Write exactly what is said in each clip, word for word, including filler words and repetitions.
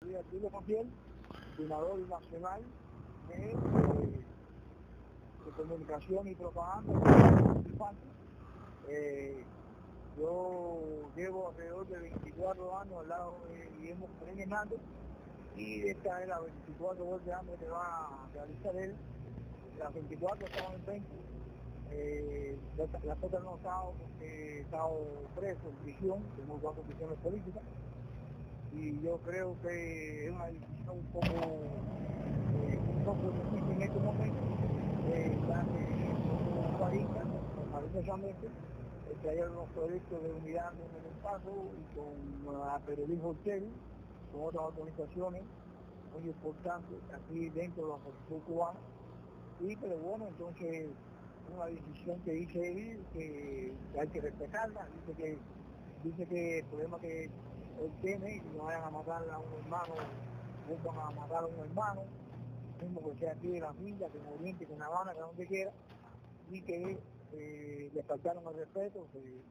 soy Arturo Montiel, coordinador nacional de, de, de comunicación y propaganda. Eh, yo llevo alrededor de veinticuatro años al lado de Guillermo Moreno Hernández y esta es la veinticuatro voz de hambre que va a realizar él. Las veinticuatro estaban en veinte. Eh, las otras no he estado porque he estado preso en prisión, tengo cuatro prisiones políticas, y yo creo que es una decisión un poco, eh, un poco difícil en este momento, eh, ya que como país, maravillosamente, que hay unos proyectos de unidad en el paso y con la periodismo Ortel, con otras organizaciones muy importantes aquí dentro de la Constitución cubana. Y pero bueno, entonces una decisión que dice él que, que hay que respetarla, dice que dice que el problema que él tiene, que no vayan a matar a un hermano, no van a matar a un hermano, mismo que sea aquí de la villa, que en Oriente, que en La Habana, que donde quiera, y que eh, le faltaron el respeto que,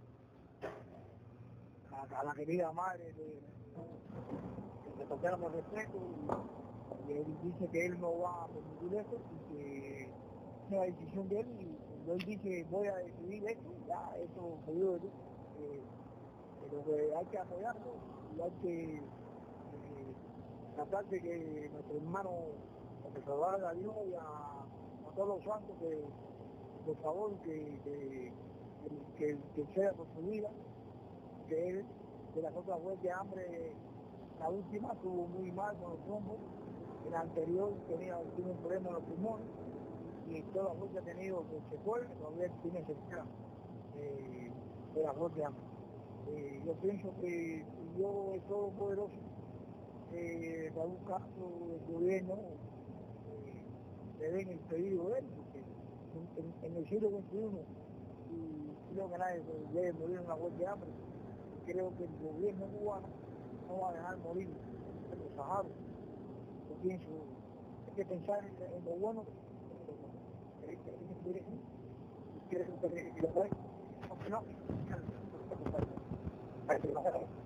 a, a la querida madre, de, que le faltaron el respeto, y, y él dice que él no va a permitir eso, y que es la decisión de él, y cuando él dice voy a decidir esto, ya eso se dio de él, eh, pero que hay que apoyarlo, y hay que eh, tratar de que nuestro hermano, que se salvar a Dios y a, a todos los santos, que por favor, que, que, que, que sea por su vida, que él, de las otras huelgas de hambre, la última estuvo muy mal con los trombos, en la anterior tenía tuvo un problema en los pulmones, y todas las huelgas que ha tenido pues, se fue, todavía tiene secuelas eh, de las huelgas de hambre. Eh, yo pienso que si yo, el Todopoderoso, eh, Raúl Castro, el gobierno, eh, le den el pedido de él, porque en, en, en el siglo veintiuno, y creo que nadie debe morir en una huelga de hambre, creo que el gobierno cubano no va a dejar morir a los saharos. Yo pienso, hay que pensar en, en lo bueno, que quiere que no, no, no,